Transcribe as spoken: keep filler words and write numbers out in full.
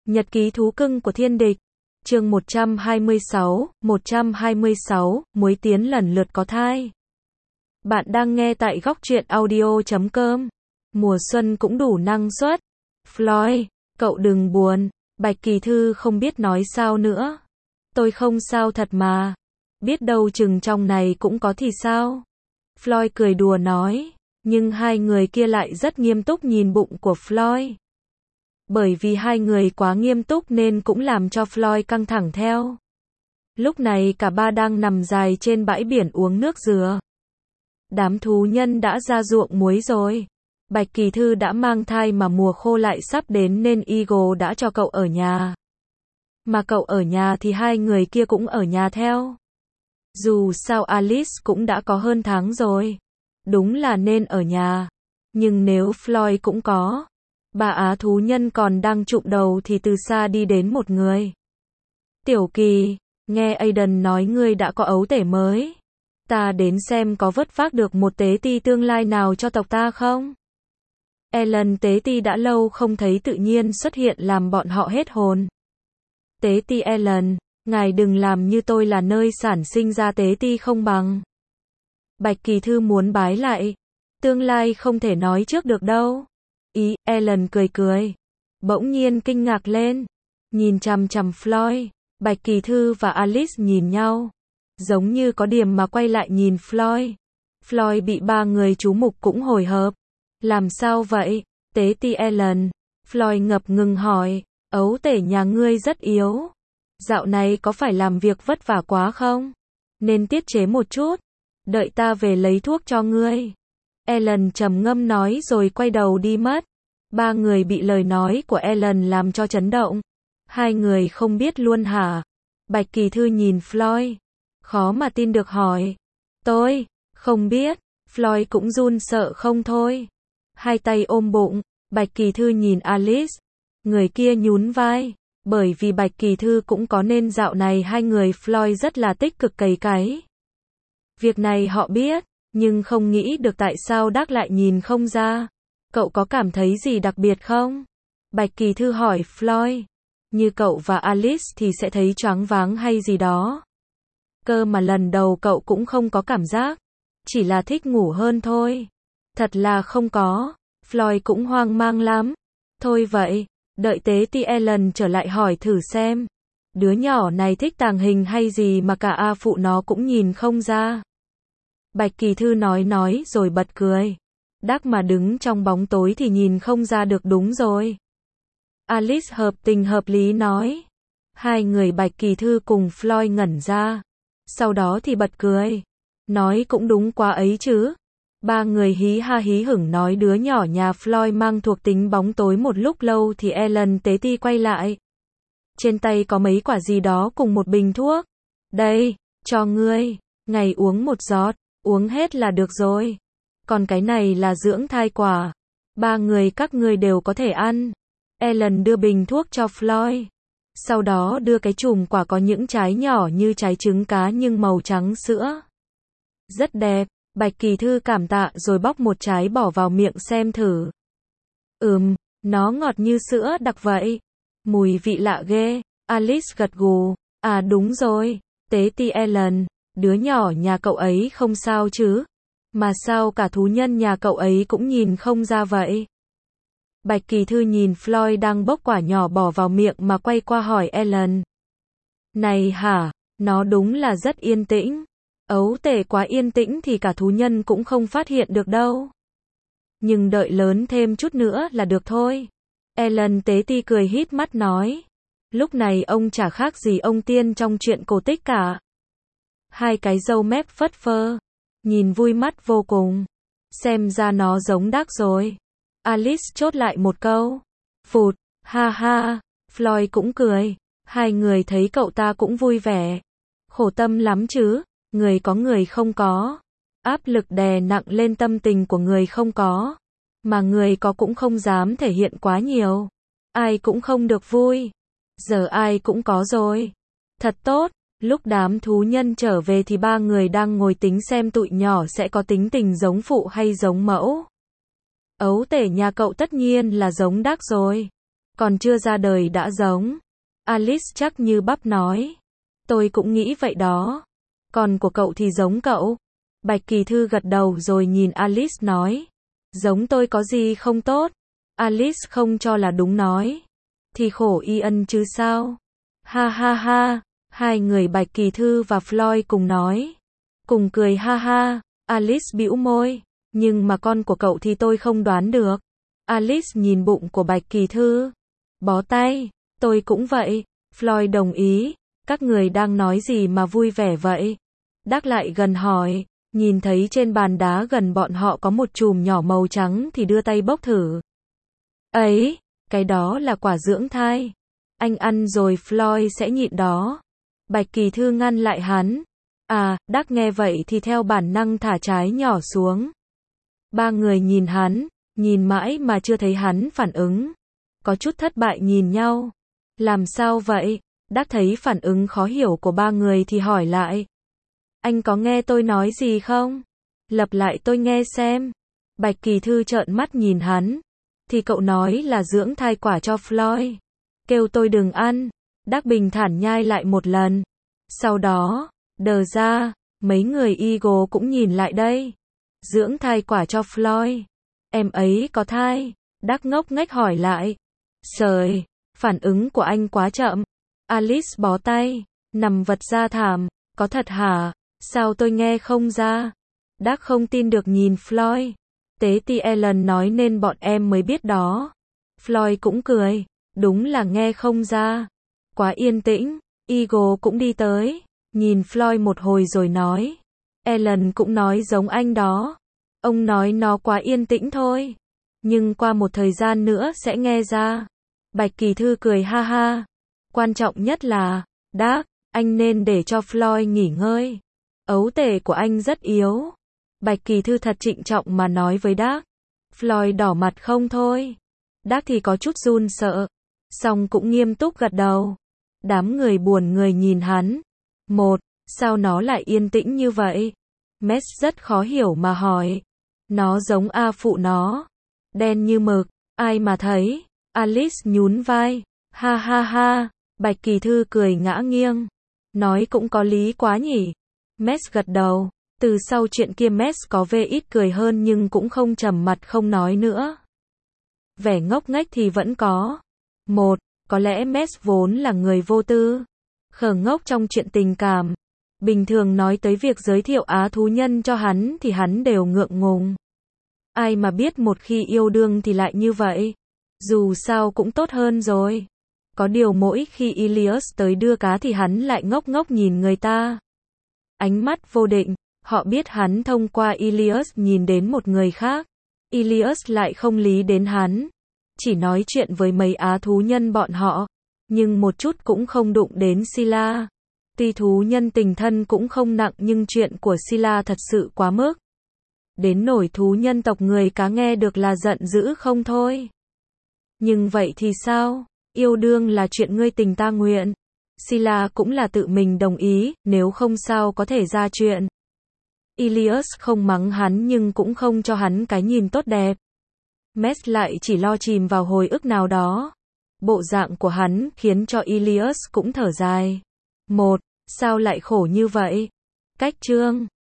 Nhật ký thú cưng của thiên địch. Chương một trăm hai mươi sáu, một trăm hai mươi sáu, muối tiến lần lượt có thai. Bạn đang nghe tại góc truyện audio chấm com. Mùa xuân cũng đủ năng suất. Floyd, cậu đừng buồn. Bạch Kỳ Thư không biết nói sao nữa. Tôi không sao thật mà. Biết đâu chừng trong này cũng có thì sao. Floyd cười đùa nói. Nhưng hai người kia lại rất nghiêm túc nhìn bụng của Floyd. Bởi vì hai người quá nghiêm túc nên cũng làm cho Floyd căng thẳng theo. Lúc này cả ba đang nằm dài trên bãi biển uống nước dừa. Đám thú nhân đã ra ruộng muối rồi. Bạch Kỳ Thư đã mang thai mà mùa khô lại sắp đến nên Eagle đã cho cậu ở nhà. Mà cậu ở nhà thì hai người kia cũng ở nhà theo. Dù sao Alice cũng đã có hơn tháng rồi. Đúng là nên ở nhà. Nhưng nếu Floyd cũng có. Bà á thú nhân còn đang chụm đầu thì từ xa đi đến một người. Tiểu Kỳ, nghe Aiden nói ngươi đã có ấu tể mới. Ta đến xem có vớt vác được một tế ti tương lai nào cho tộc ta không? Ellen tế ti đã lâu không thấy tự nhiên xuất hiện làm bọn họ hết hồn. Tế ti Ellen, ngài đừng làm như tôi là nơi sản sinh ra tế ti không bằng. Bạch Kỳ Thư muốn bái lại. Tương lai không thể nói trước được đâu. Ý, Ellen cười cười. Bỗng nhiên kinh ngạc lên. Nhìn chằm chằm Floyd. Bạch Kỳ Thư và Alice nhìn nhau. Giống như có điểm mà quay lại nhìn Floyd. Floyd bị ba người chú mục cũng hồi hộp. Làm sao vậy? Tế ti Ellen. Floyd ngập ngừng hỏi. Ấu tể nhà ngươi rất yếu. Dạo này có phải làm việc vất vả quá không? Nên tiết chế một chút. Đợi ta về lấy thuốc cho ngươi. Ellen trầm ngâm nói rồi quay đầu đi mất. Ba người bị lời nói của Ellen làm cho chấn động. Hai người không biết luôn hả? Bạch Kỳ Thư nhìn Floyd. Khó mà tin được hỏi. Tôi, không biết. Floyd cũng run sợ không thôi. Hai tay ôm bụng. Bạch Kỳ Thư nhìn Alice. Người kia nhún vai. Bởi vì Bạch Kỳ Thư cũng có nên dạo này hai người Floyd rất là tích cực cày cấy. Việc này họ biết. Nhưng không nghĩ được tại sao Đắc lại nhìn không ra. Cậu có cảm thấy gì đặc biệt không? Bạch Kỳ Thư hỏi Floyd. Như cậu và Alice thì sẽ thấy choáng váng hay gì đó. Cơ mà lần đầu cậu cũng không có cảm giác. Chỉ là thích ngủ hơn thôi. Thật là không có. Floyd cũng hoang mang lắm. Thôi vậy, đợi tế ti Ellen trở lại hỏi thử xem. Đứa nhỏ này thích tàng hình hay gì mà cả A phụ nó cũng nhìn không ra. Bạch Kỳ Thư nói nói rồi bật cười. Đắc mà đứng trong bóng tối thì nhìn không ra được đúng rồi. Alice hợp tình hợp lý nói. Hai người Bạch Kỳ Thư cùng Floyd ngẩn ra. Sau đó thì bật cười. Nói cũng đúng quá ấy chứ. Ba người hí ha hí hửng nói đứa nhỏ nhà Floyd mang thuộc tính bóng tối một lúc lâu thì Ellen tế ti quay lại. Trên tay có mấy quả gì đó cùng một bình thuốc. Đây, cho ngươi. Ngày uống một giọt. Uống hết là được rồi. Còn cái này là dưỡng thai quả. Ba người các ngươi đều có thể ăn. Ellen đưa bình thuốc cho Floyd. Sau đó đưa cái chùm quả có những trái nhỏ như trái trứng cá nhưng màu trắng sữa. Rất đẹp. Bạch Kỳ Thư cảm tạ rồi bóc một trái bỏ vào miệng xem thử. Ừm, nó ngọt như sữa đặc vậy. Mùi vị lạ ghê. Alice gật gù. À đúng rồi. Tế ti Ellen. Đứa nhỏ nhà cậu ấy không sao chứ? Mà sao cả thú nhân nhà cậu ấy cũng nhìn không ra vậy? Bạch Kỳ Thư nhìn Floyd đang bốc quả nhỏ bỏ vào miệng mà quay qua hỏi Ellen. Này hả? Nó đúng là rất yên tĩnh. Ấu tể quá yên tĩnh thì cả thú nhân cũng không phát hiện được đâu. Nhưng đợi lớn thêm chút nữa là được thôi. Ellen tế ti cười híp mắt nói. Lúc này ông chả khác gì ông tiên trong chuyện cổ tích cả. Hai cái râu mép phất phơ. Nhìn vui mắt vô cùng. Xem ra nó giống Đắc rồi. Alice chốt lại một câu. Phụt, ha ha. Floyd cũng cười. Hai người thấy cậu ta cũng vui vẻ. Khổ tâm lắm chứ. Người có người không có. Áp lực đè nặng lên tâm tình của người không có. Mà người có cũng không dám thể hiện quá nhiều. Ai cũng không được vui. Giờ ai cũng có rồi. Thật tốt. Lúc đám thú nhân trở về thì ba người đang ngồi tính xem tụi nhỏ sẽ có tính tình giống phụ hay giống mẫu. Ấu tể nhà cậu tất nhiên là giống Đắc rồi. Còn chưa ra đời đã giống. Alice chắc như bắp nói. Tôi cũng nghĩ vậy đó. Còn của cậu thì giống cậu. Bạch Kỳ Thư gật đầu rồi nhìn Alice nói. Giống tôi có gì không tốt? Alice không cho là đúng nói. Thì khổ Ian chứ sao? Ha ha ha. Hai người Bạch Kỳ Thư và Floyd cùng nói. Cùng cười ha ha. Alice bĩu môi. Nhưng mà con của cậu thì tôi không đoán được. Alice nhìn bụng của Bạch Kỳ Thư. Bó tay. Tôi cũng vậy. Floyd đồng ý. Các người đang nói gì mà vui vẻ vậy? Đắc lại gần hỏi. Nhìn thấy trên bàn đá gần bọn họ có một chùm nhỏ màu trắng thì đưa tay bốc thử. Ấy, cái đó là quả dưỡng thai. Anh ăn rồi Floyd sẽ nhịn đó. Bạch Kỳ Thư ngăn lại hắn. À, Đắc nghe vậy thì theo bản năng thả trái nhỏ xuống. Ba người nhìn hắn, nhìn mãi mà chưa thấy hắn phản ứng. Có chút thất bại nhìn nhau. Làm sao vậy? Đắc thấy phản ứng khó hiểu của ba người thì hỏi lại. Anh có nghe tôi nói gì không? Lặp lại tôi nghe xem. Bạch Kỳ Thư trợn mắt nhìn hắn. Thì cậu nói là dưỡng thai quả cho Floyd. Kêu tôi đừng ăn. Đắc bình thản nhai lại một lần. Sau đó, đờ ra, mấy người Eagle cũng nhìn lại đây. Dưỡng thai quả cho Floyd. Em ấy có thai. Đắc ngốc nghếch hỏi lại. Trời, phản ứng của anh quá chậm. Alice bó tay, nằm vật ra thảm. Có thật hả? Sao tôi nghe không ra? Đắc không tin được nhìn Floyd. Tế ti Ellen nói nên bọn em mới biết đó. Floyd cũng cười. Đúng là nghe không ra. Quá yên tĩnh. Eagle cũng đi tới. Nhìn Floyd một hồi rồi nói. Ellen cũng nói giống anh đó. Ông nói nó quá yên tĩnh thôi. Nhưng qua một thời gian nữa sẽ nghe ra. Bạch Kỳ Thư cười ha ha. Quan trọng nhất là, Đắc, anh nên để cho Floyd nghỉ ngơi. Ấu tể của anh rất yếu. Bạch Kỳ Thư thật trịnh trọng mà nói với Đắc. Floyd đỏ mặt không thôi. Đắc thì có chút run sợ. Xong cũng nghiêm túc gật đầu. Đám người buồn người nhìn hắn. Một, sao nó lại yên tĩnh như vậy? Mess rất khó hiểu mà hỏi. Nó giống A phụ nó. Đen như mực, ai mà thấy. Alice nhún vai. Ha ha ha. Bạch Kỳ Thư cười ngã nghiêng. Nói cũng có lý quá nhỉ. Mess gật đầu. Từ sau chuyện kia Mess có vẻ ít cười hơn nhưng cũng không trầm mặt không nói nữa. Vẻ ngốc nghếch thì vẫn có. Một, có lẽ Mess vốn là người vô tư. Khờ ngốc trong chuyện tình cảm. Bình thường nói tới việc giới thiệu á thú nhân cho hắn thì hắn đều ngượng ngùng. Ai mà biết một khi yêu đương thì lại như vậy. Dù sao cũng tốt hơn rồi. Có điều mỗi khi Ilias tới đưa cá thì hắn lại ngốc ngốc nhìn người ta. Ánh mắt vô định, họ biết hắn thông qua Ilias nhìn đến một người khác. Ilias lại không lý đến hắn. Chỉ nói chuyện với mấy á thú nhân bọn họ. Nhưng một chút cũng không đụng đến Scylla. Tuy thú nhân tình thân cũng không nặng nhưng chuyện của Scylla thật sự quá mức. Đến nổi thú nhân tộc người cá nghe được là giận dữ không thôi. Nhưng vậy thì sao? Yêu đương là chuyện ngươi tình ta nguyện. Scylla cũng là tự mình đồng ý, nếu không sao có thể ra chuyện. Ilias không mắng hắn nhưng cũng không cho hắn cái nhìn tốt đẹp. Mess lại chỉ lo chìm vào hồi ức nào đó. Bộ dạng của hắn khiến cho Ilias cũng thở dài. Một, sao lại khổ như vậy? Cách chương